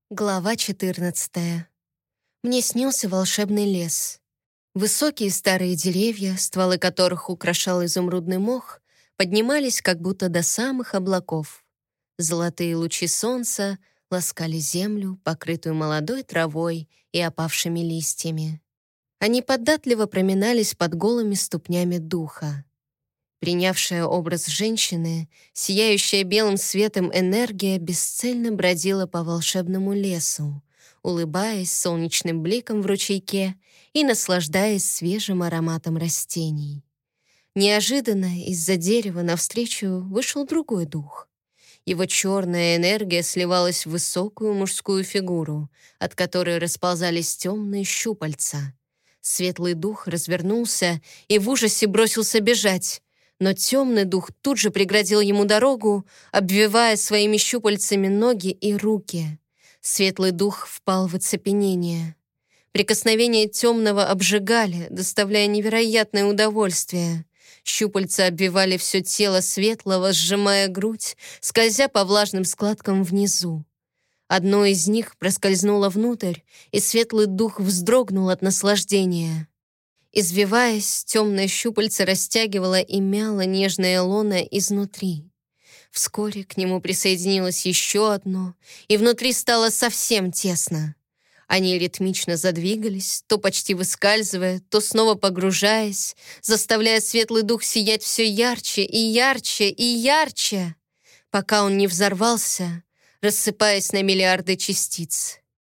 Глава 14. Мне снился волшебный лес. Высокие старые деревья, стволы которых украшал изумрудный мох, поднимались как будто до самых облаков. Золотые лучи солнца ласкали землю, покрытую молодой травой и опавшими листьями. Они податливо проминались под голыми ступнями духа. Принявшая образ женщины, сияющая белым светом энергия бесцельно бродила по волшебному лесу, улыбаясь солнечным бликом в ручейке и наслаждаясь свежим ароматом растений. Неожиданно из-за дерева навстречу вышел другой дух. Его черная энергия сливалась в высокую мужскую фигуру, от которой расползались темные щупальца. Светлый дух развернулся и в ужасе бросился бежать, но темный дух тут же преградил ему дорогу, обвивая своими щупальцами ноги и руки. Светлый дух впал в оцепенение. Прикосновения темного обжигали, доставляя невероятное удовольствие. Щупальца обвивали все тело светлого, сжимая грудь, скользя по влажным складкам внизу. Одно из них проскользнуло внутрь, и светлый дух вздрогнул от наслаждения. Извиваясь, темное щупальце растягивало и мяло нежное лоно изнутри. Вскоре к нему присоединилось еще одно, и внутри стало совсем тесно. Они ритмично задвигались, то почти выскальзывая, то снова погружаясь, заставляя светлый дух сиять все ярче и ярче и ярче, пока он не взорвался, рассыпаясь на миллиарды частиц.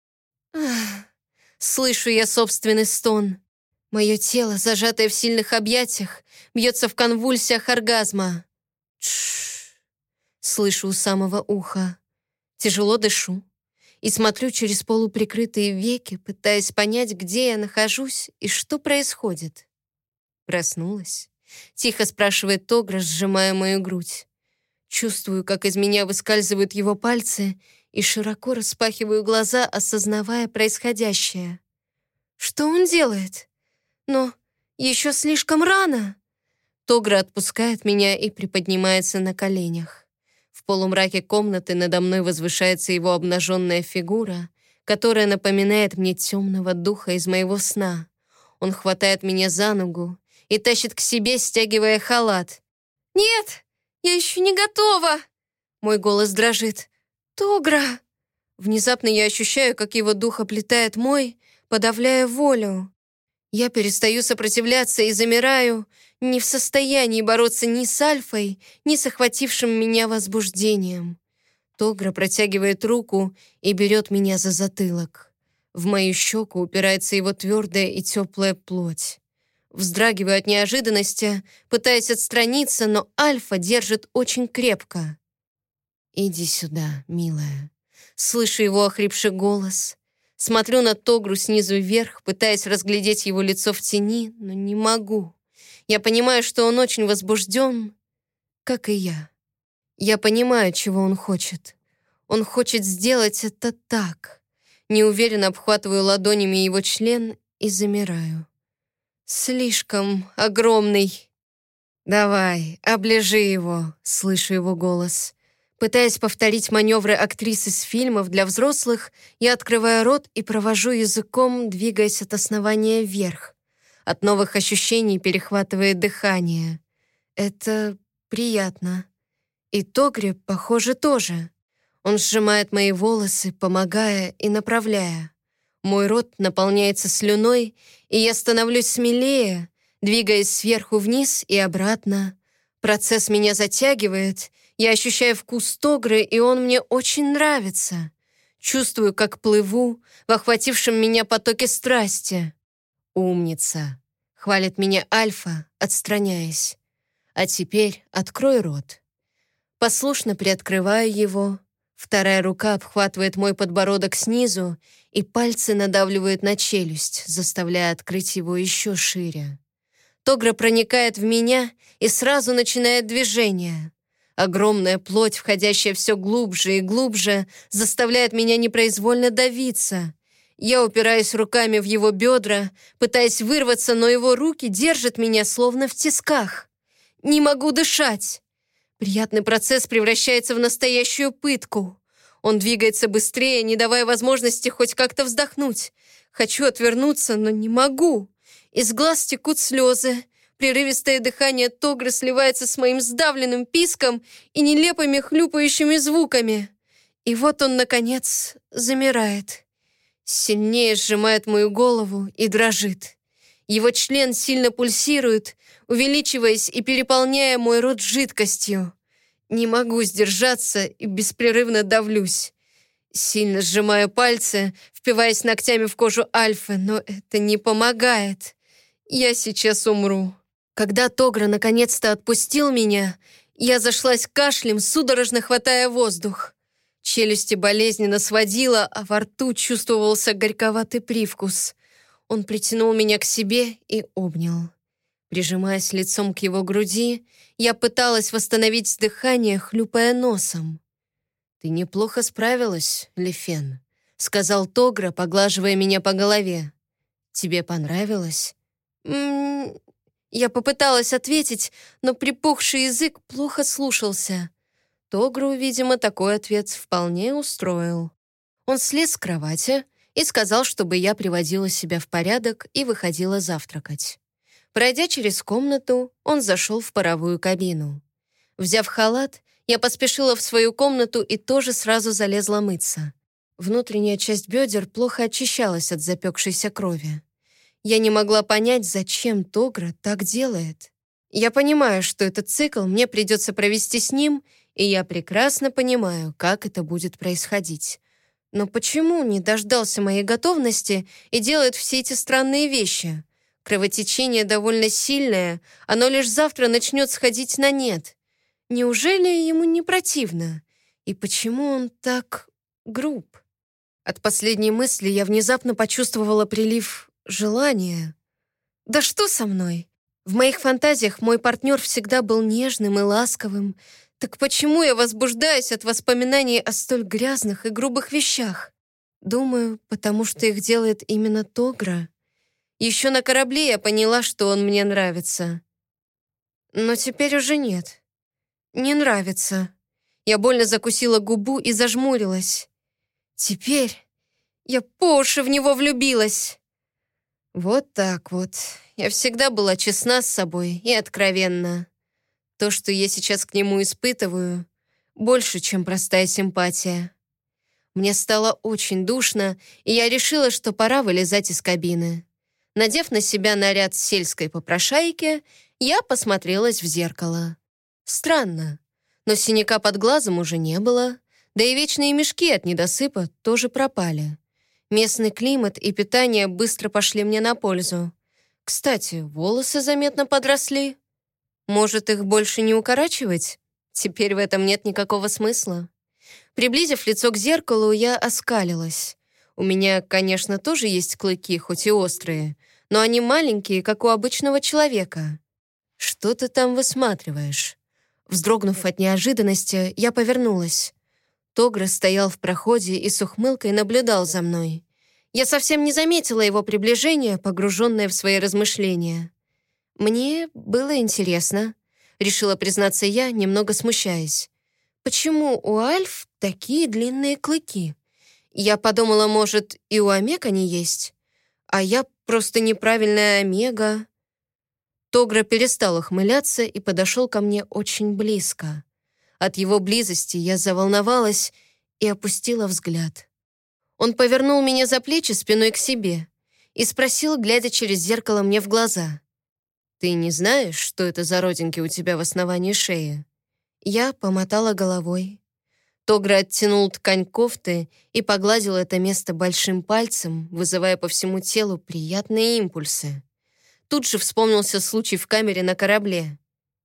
Ах, слышу я собственный стон. Мое тело, зажатое в сильных объятиях, бьется в конвульсиях оргазма. Тш. Слышу у самого уха. Тяжело дышу и смотрю через полуприкрытые веки, пытаясь понять, где я нахожусь и что происходит. Проснулась? Тихо спрашивает Тогра, сжимая мою грудь. Чувствую, как из меня выскальзывают его пальцы, и широко распахиваю глаза, осознавая происходящее. Что он делает? Но еще слишком рано. Тогра отпускает меня и приподнимается на коленях. В полумраке комнаты надо мной возвышается его обнаженная фигура, которая напоминает мне темного духа из моего сна. Он хватает меня за ногу и тащит к себе, стягивая халат. «Нет, я еще не готова!» Мой голос дрожит. «Тогра!» Внезапно я ощущаю, как его дух оплетает мой, подавляя волю. Я перестаю сопротивляться и замираю, не в состоянии бороться ни с Альфой, ни с охватившим меня возбуждением. Тогра протягивает руку и берет меня за затылок. В мою щеку упирается его твердая и теплая плоть. Вздрагиваю от неожиданности, пытаясь отстраниться, но Альфа держит очень крепко. «Иди сюда, милая». Слышу его охрипший голос. Смотрю на Тогру снизу вверх, пытаясь разглядеть его лицо в тени, но не могу. Я понимаю, что он очень возбужден, как и я. Я понимаю, чего он хочет. Он хочет сделать это так. Неуверенно обхватываю ладонями его член и замираю. Слишком огромный. «Давай, оближи его», — слышу его голос. Пытаясь повторить маневры актрисы с фильмов для взрослых, я открываю рот и провожу языком, двигаясь от основания вверх. От новых ощущений перехватывает дыхание. Это приятно. И Тогре, похоже, тоже. Он сжимает мои волосы, помогая и направляя. Мой рот наполняется слюной, и я становлюсь смелее, двигаясь сверху вниз и обратно. Процесс меня затягивает. Я ощущаю вкус Тогры, и он мне очень нравится. Чувствую, как плыву в охватившем меня потоке страсти. «Умница!» — хвалит меня Альфа, отстраняясь. «А теперь открой рот». Послушно приоткрываю его. Вторая рука обхватывает мой подбородок снизу, и пальцы надавливают на челюсть, заставляя открыть его еще шире. Тогра проникает в меня и сразу начинает движение. Огромная плоть, входящая все глубже и глубже, заставляет меня непроизвольно давиться. Я упираюсь руками в его бедра, пытаясь вырваться, но его руки держат меня словно в тисках. Не могу дышать. Приятный процесс превращается в настоящую пытку. Он двигается быстрее, не давая возможности хоть как-то вздохнуть. Хочу отвернуться, но не могу. Из глаз текут слезы. Прерывистое дыхание Тогры сливается с моим сдавленным писком и нелепыми хлюпающими звуками. И вот он, наконец, замирает. Сильнее сжимает мою голову и дрожит. Его член сильно пульсирует, увеличиваясь и переполняя мой рот жидкостью. Не могу сдержаться и беспрерывно давлюсь. Сильно сжимаю пальцы, впиваясь ногтями в кожу Альфы, но это не помогает. Я сейчас умру. Когда Тогра наконец-то отпустил меня, я зашлась кашлем, судорожно хватая воздух. Челюсти болезненно сводила, а во рту чувствовался горьковатый привкус. Он притянул меня к себе и обнял. Прижимаясь лицом к его груди, я пыталась восстановить дыхание, хлюпая носом. «Ты неплохо справилась, Лефен», — сказал Тогра, поглаживая меня по голове. «Тебе понравилось?» Я попыталась ответить, но припухший язык плохо слушался. Тогру, видимо, такой ответ вполне устроил. Он слез с кровати и сказал, чтобы я приводила себя в порядок и выходила завтракать. Пройдя через комнату, он зашел в паровую кабину. Взяв халат, я поспешила в свою комнату и тоже сразу залезла мыться. Внутренняя часть бедер плохо очищалась от запекшейся крови. Я не могла понять, зачем Тогра так делает. Я понимаю, что этот цикл мне придется провести с ним, и я прекрасно понимаю, как это будет происходить. Но почему не дождался моей готовности и делает все эти странные вещи? Кровотечение довольно сильное, оно лишь завтра начнет сходить на нет. Неужели ему не противно? И почему он так груб? От последней мысли я внезапно почувствовала прилив желания. Да что со мной? В моих фантазиях мой партнер всегда был нежным и ласковым. Так почему я возбуждаюсь от воспоминаний о столь грязных и грубых вещах? Думаю, потому что их делает именно Тогра. Еще на корабле я поняла, что он мне нравится. Но теперь уже нет. Не нравится. Я больно закусила губу и зажмурилась. Теперь я по уши в него влюбилась. Вот так вот. Я всегда была честна с собой и откровенна. То, что я сейчас к нему испытываю, больше, чем простая симпатия. Мне стало очень душно, и я решила, что пора вылезать из кабины. Надев на себя наряд сельской попрошайки, я посмотрелась в зеркало. Странно, но синяка под глазом уже не было, да и вечные мешки от недосыпа тоже пропали. Местный климат и питание быстро пошли мне на пользу. Кстати, волосы заметно подросли. Может, их больше не укорачивать? Теперь в этом нет никакого смысла. Приблизив лицо к зеркалу, я оскалилась. У меня, конечно, тоже есть клыки, хоть и острые, но они маленькие, как у обычного человека. «Что ты там высматриваешь?» Вздрогнув от неожиданности, я повернулась. Тогра стоял в проходе и с ухмылкой наблюдал за мной. Я совсем не заметила его приближения, погруженная в свои размышления. «Мне было интересно», — решила признаться я, немного смущаясь. «Почему у альф такие длинные клыки? Я подумала, может, и у омег они есть? А я просто неправильная омега». Тогра перестал ухмыляться и подошел ко мне очень близко. От его близости я заволновалась и опустила взгляд. Он повернул меня за плечи спиной к себе и спросил, глядя через зеркало мне в глаза: «Ты не знаешь, что это за родинки у тебя в основании шеи?» Я помотала головой. Тогра оттянул ткань кофты и погладил это место большим пальцем, вызывая по всему телу приятные импульсы. Тут же вспомнился случай в камере на корабле.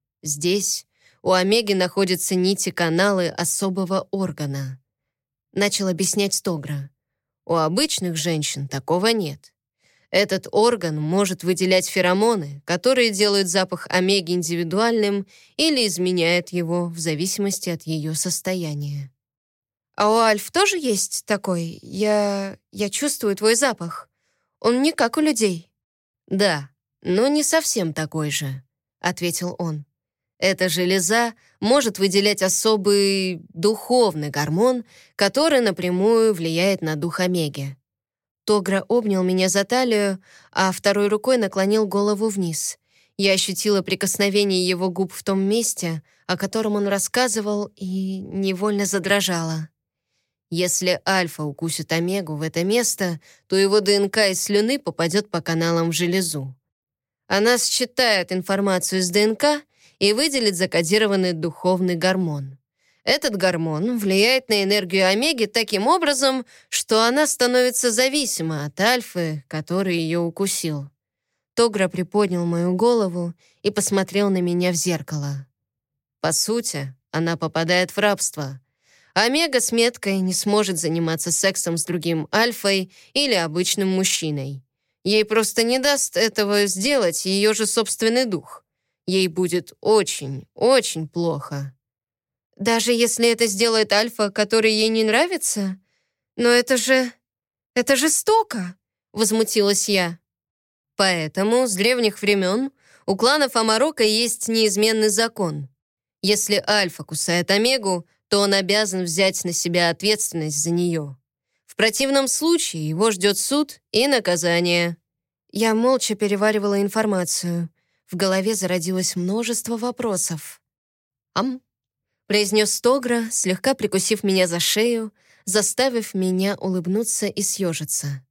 Здесь у омеги находятся нити-каналы особого органа. Начал объяснять Тогра. У обычных женщин такого нет. Этот орган может выделять феромоны, которые делают запах омеги индивидуальным или изменяют его в зависимости от ее состояния. «А у альф тоже есть такой? Я чувствую твой запах. Он не как у людей». «Да, но не совсем такой же», — ответил он. Эта железа может выделять особый духовный гормон, который напрямую влияет на дух омеги. Тогра обнял меня за талию, а второй рукой наклонил голову вниз. Я ощутила прикосновение его губ в том месте, о котором он рассказывал, и невольно задрожала. Если альфа укусит омегу в это место, то его ДНК из слюны попадет по каналам в железу. Она считает информацию с ДНК и выделит закодированный духовный гормон. Этот гормон влияет на энергию омеги таким образом, что она становится зависима от альфы, который ее укусил. Тогра приподнял мою голову и посмотрел на меня в зеркало. По сути, она попадает в рабство. Омега с меткой не сможет заниматься сексом с другим альфой или обычным мужчиной. Ей просто не даст этого сделать ее же собственный дух. Ей будет очень, очень плохо. Даже если это сделает альфа, который ей не нравится? Но это же... это жестоко, возмутилась я. Поэтому с древних времен у кланов Амарока есть неизменный закон. Если альфа кусает омегу, то он обязан взять на себя ответственность за нее. В противном случае его ждет суд и наказание. Я молча переваривала информацию. В голове зародилось множество вопросов. «Ам?» — произнес Тогра, слегка прикусив меня за шею, заставив меня улыбнуться и съежиться.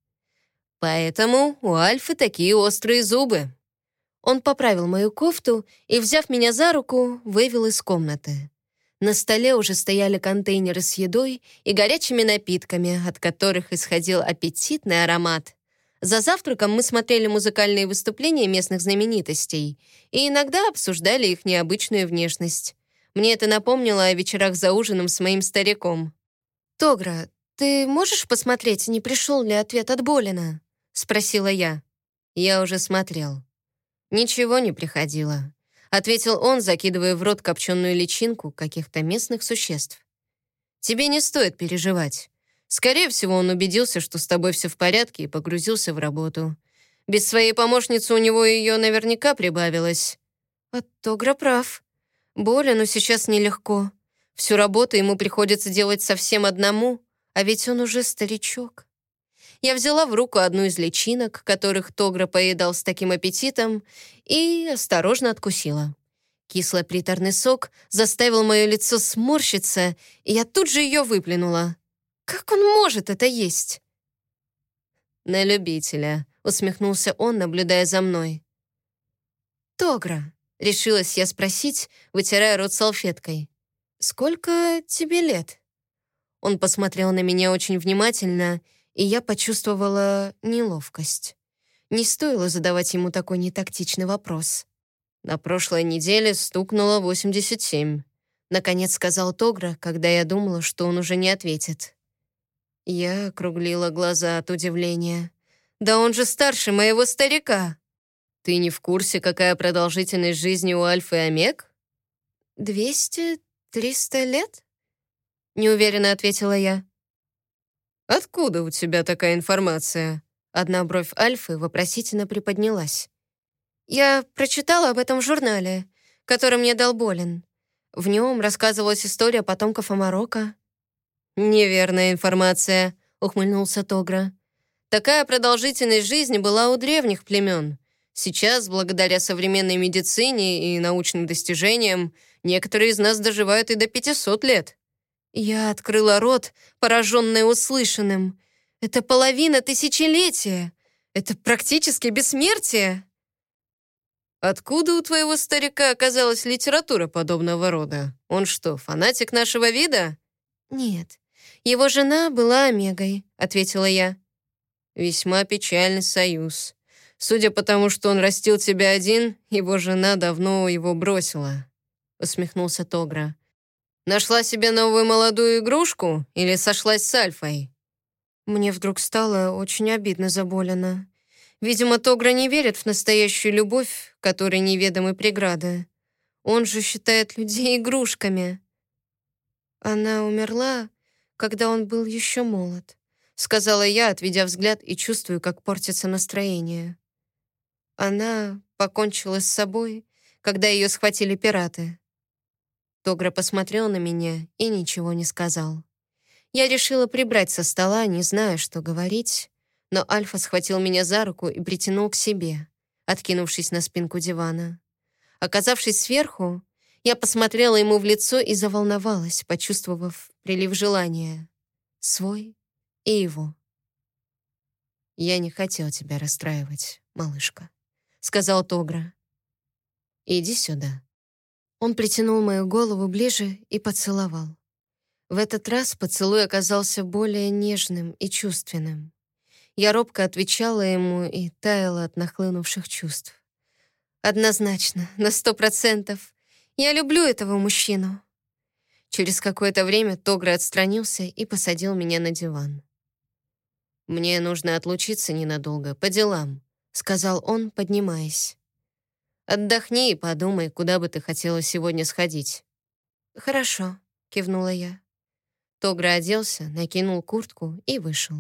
«Поэтому у Альфы такие острые зубы». Он поправил мою кофту и, взяв меня за руку, вывел из комнаты. На столе уже стояли контейнеры с едой и горячими напитками, от которых исходил аппетитный аромат. За завтраком мы смотрели музыкальные выступления местных знаменитостей и иногда обсуждали их необычную внешность. Мне это напомнило о вечерах за ужином с моим стариком. «Тогра, ты можешь посмотреть, не пришел ли ответ от Болина?» — спросила я. Я уже смотрел. «Ничего не приходило», — ответил он, закидывая в рот копченую личинку каких-то местных существ. «Тебе не стоит переживать. Скорее всего, он убедился, что с тобой все в порядке, и погрузился в работу. Без своей помощницы у него ее наверняка прибавилось». «А Тогра прав. Болину сейчас нелегко. Всю работу ему приходится делать совсем одному, а ведь он уже старичок». Я взяла в руку одну из личинок, которых Тогра поедал с таким аппетитом, и осторожно откусила. Кисло-приторный сок заставил мое лицо сморщиться, и я тут же ее выплюнула. Как он может это есть? «На любителя», — усмехнулся он, наблюдая за мной. «Тогра», — решилась я спросить, вытирая рот салфеткой, «сколько тебе лет?» Он посмотрел на меня очень внимательно, и я почувствовала неловкость. Не стоило задавать ему такой нетактичный вопрос. «На прошлой неделе стукнуло 87», — наконец сказал Тогра, когда я думала, что он уже не ответит. Я округлила глаза от удивления. «Да он же старше моего старика!» «Ты не в курсе, какая продолжительность жизни у Альфы и Омег?» 200-300 лет?» — неуверенно ответила я. «Откуда у тебя такая информация?» Одна бровь Альфы вопросительно приподнялась. «Я прочитала об этом в журнале, который мне дал Болин. В нем рассказывалась история потомков Амарока». «Неверная информация», — ухмыльнулся Тогра. «Такая продолжительность жизни была у древних племен. Сейчас, благодаря современной медицине и научным достижениям, некоторые из нас доживают и до 500 лет». Я открыла рот, пораженная услышанным. «Это половина тысячелетия! Это практически бессмертие!» «Откуда у твоего старика оказалась литература подобного рода? Он что, фанатик нашего вида?» «Нет, его жена была Омегой», — ответила я. «Весьма печальный союз. Судя по тому, что он растил тебя один, его жена давно его бросила», — усмехнулся Тогра. «Нашла себе новую молодую игрушку или сошлась с Альфой?» Мне вдруг стало очень обидно за Болина. Видимо, Тогра не верит в настоящую любовь, которой неведомы преграды. Он же считает людей игрушками. «Она умерла, когда он был еще молод», — сказала я, отведя взгляд и чувствую, как портится настроение. Она покончила с собой, когда ее схватили пираты. Тогра посмотрел на меня и ничего не сказал. Я решила прибрать со стола, не зная, что говорить, но Альфа схватил меня за руку и притянул к себе, откинувшись на спинку дивана. Оказавшись сверху, я посмотрела ему в лицо и заволновалась, почувствовав прилив желания. Свой и его. «Я не хотел тебя расстраивать, малышка», — сказал Тогра. «Иди сюда». Он притянул мою голову ближе и поцеловал. В этот раз поцелуй оказался более нежным и чувственным. Я робко отвечала ему и таяла от нахлынувших чувств. Однозначно, на 100%. Я люблю этого мужчину. Через какое-то время Тогра отстранился и посадил меня на диван. «Мне нужно отлучиться ненадолго, по делам», — сказал он, поднимаясь. «Отдохни и подумай, куда бы ты хотела сегодня сходить». «Хорошо», — кивнула я. Тогра оделся, накинул куртку и вышел.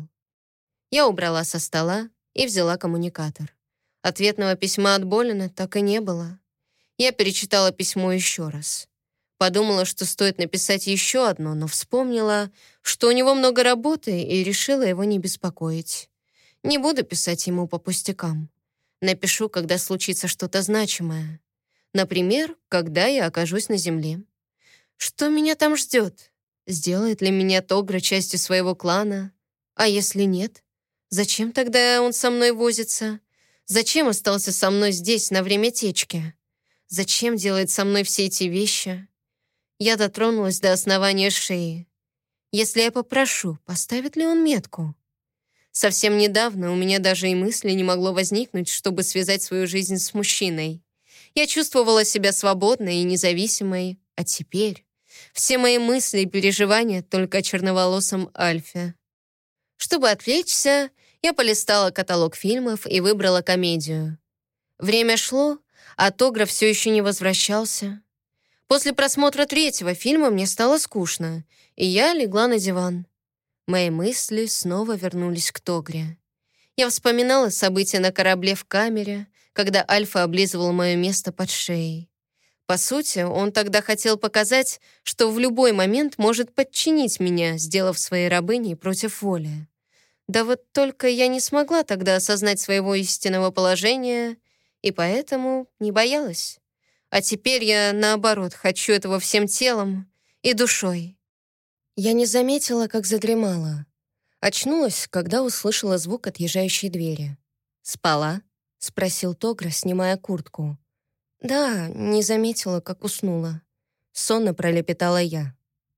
Я убрала со стола и взяла коммуникатор. Ответного письма от Болина так и не было. Я перечитала письмо еще раз. Подумала, что стоит написать еще одно, но вспомнила, что у него много работы, и решила его не беспокоить. Не буду писать ему по пустякам. Напишу, когда случится что-то значимое. Например, когда я окажусь на земле. Что меня там ждет? Сделает ли меня Тогра частью своего клана? А если нет? Зачем тогда он со мной возится? Зачем остался со мной здесь на время течки? Зачем делает со мной все эти вещи? Я дотронулась до основания шеи. Если я попрошу, поставит ли он метку? Совсем недавно у меня даже и мысли не могло возникнуть, чтобы связать свою жизнь с мужчиной. Я чувствовала себя свободной и независимой, а теперь все мои мысли и переживания только о черноволосом Альфе. Чтобы отвлечься, я полистала каталог фильмов и выбрала комедию. Время шло, а Тогра все еще не возвращался. После просмотра третьего фильма мне стало скучно, и я легла на диван. Мои мысли снова вернулись к Тогре. Я вспоминала события на корабле в камере, когда Альфа облизывал мое место под шеей. По сути, он тогда хотел показать, что в любой момент может подчинить меня, сделав своей рабыней против воли. Да вот только я не смогла тогда осознать своего истинного положения, и поэтому не боялась. А теперь я, наоборот, хочу этого всем телом и душой. Я не заметила, как задремала. Очнулась, когда услышала звук отъезжающей двери. «Спала?» — спросил Тогра, снимая куртку. «Да, не заметила, как уснула». Сонно пролепетала я.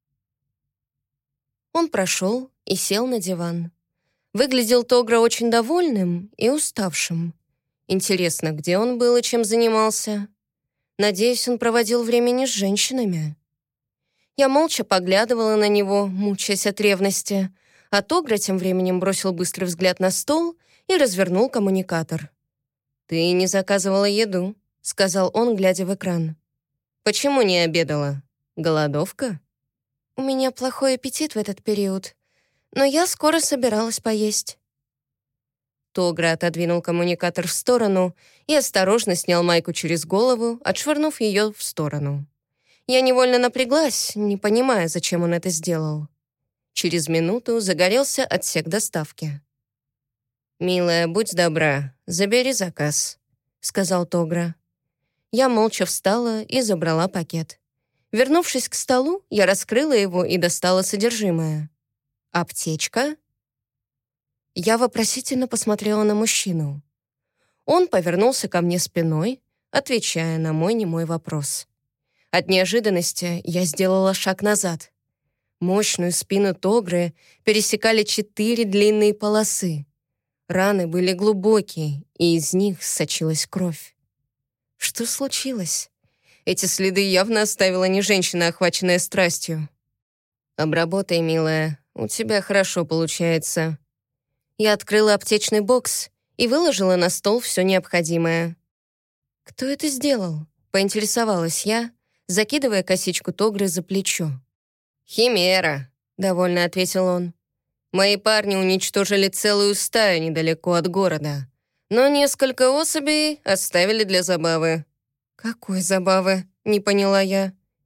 Он прошел и сел на диван. Выглядел Тогра очень довольным и уставшим. Интересно, где он был и чем занимался? Надеюсь, он проводил время не с женщинами. Я молча поглядывала на него, мучаясь от ревности, а Тогра тем временем бросил быстрый взгляд на стол и развернул коммуникатор. «Ты не заказывала еду», — сказал он, глядя в экран. «Почему не обедала? Голодовка?» «У меня плохой аппетит в этот период, но я скоро собиралась поесть». Тогра отодвинул коммуникатор в сторону и осторожно снял майку через голову, отшвырнув ее в сторону. Я невольно напряглась, не понимая, зачем он это сделал. Через минуту загорелся отсек доставки. «Милая, будь добра, забери заказ», — сказал Тогра. Я молча встала и забрала пакет. Вернувшись к столу, я раскрыла его и достала содержимое. «Аптечка?» Я вопросительно посмотрела на мужчину. Он повернулся ко мне спиной, отвечая на мой немой вопрос. От неожиданности я сделала шаг назад. Мощную спину Тогры пересекали 4 длинные полосы. Раны были глубокие, и из них сочилась кровь. Что случилось? Эти следы явно оставила не женщина, охваченная страстью. «Обработай, милая, у тебя хорошо получается». Я открыла аптечный бокс и выложила на стол все необходимое. «Кто это сделал?» — поинтересовалась я, закидывая косичку Тогры за плечо. «Химера», — довольно ответил он. «Мои парни уничтожили целую стаю недалеко от города, но несколько особей оставили для забавы». «Какой забавы?» — не поняла я.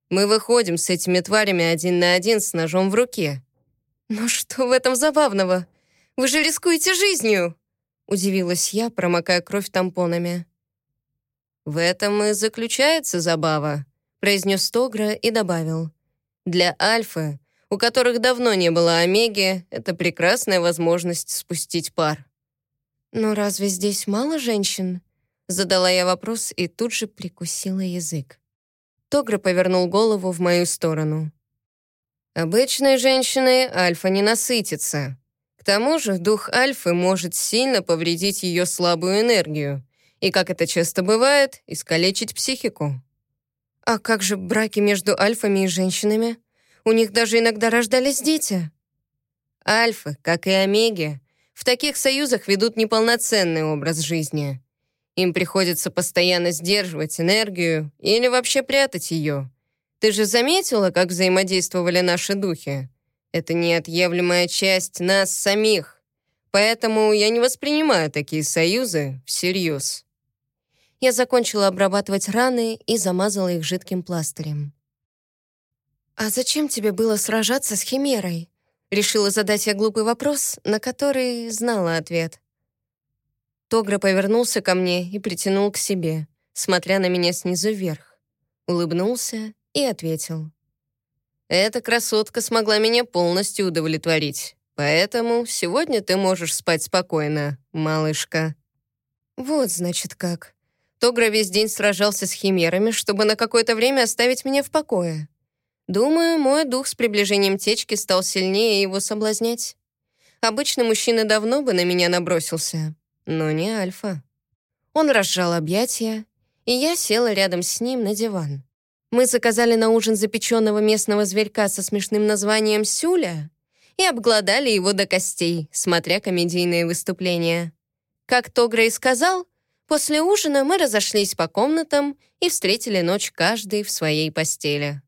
Мы выходим с этими тварями 1 на 1 с ножом в руке». «Но что в этом забавного? Вы же рискуете жизнью!» Удивилась я, промокая кровь тампонами. «В этом и заключается забава», — произнес Тогра и добавил. «Для альфы, у которых давно не было омеги, это прекрасная возможность спустить пар». «Но разве здесь мало женщин?» Задала я вопрос и тут же прикусила язык. Тогра повернул голову в мою сторону. «Обычной женщиной альфа не насытится. К тому же дух альфы может сильно повредить ее слабую энергию и, как это часто бывает, искалечить психику». «А как же браки между альфами и женщинами? У них даже иногда рождались дети». «Альфы, как и омеги, в таких союзах ведут неполноценный образ жизни. Им приходится постоянно сдерживать энергию или вообще прятать ее. Ты же заметила, как взаимодействовали наши духи? Это неотъемлемая часть нас самих. Поэтому я не воспринимаю такие союзы всерьез». Я закончила обрабатывать раны и замазала их жидким пластырем. «А зачем тебе было сражаться с Химерой?» Решила задать я глупый вопрос, на который знала ответ. Тогра повернулся ко мне и притянул к себе, смотря на меня снизу вверх. Улыбнулся и ответил. «Эта красотка смогла меня полностью удовлетворить, поэтому сегодня ты можешь спать спокойно, малышка». Вот, значит, как. Тогра весь день сражался с химерами, чтобы на какое-то время оставить меня в покое. Думаю, мой дух с приближением течки стал сильнее его соблазнять. Обычно мужчина давно бы на меня набросился, но не альфа. Он разжал объятия, и я села рядом с ним на диван. Мы заказали на ужин запеченного местного зверька со смешным названием «Сюля» и обглодали его до костей, смотря комедийные выступления. Как Тогра и сказал, после ужина мы разошлись по комнатам и встретили ночь каждый в своей постели.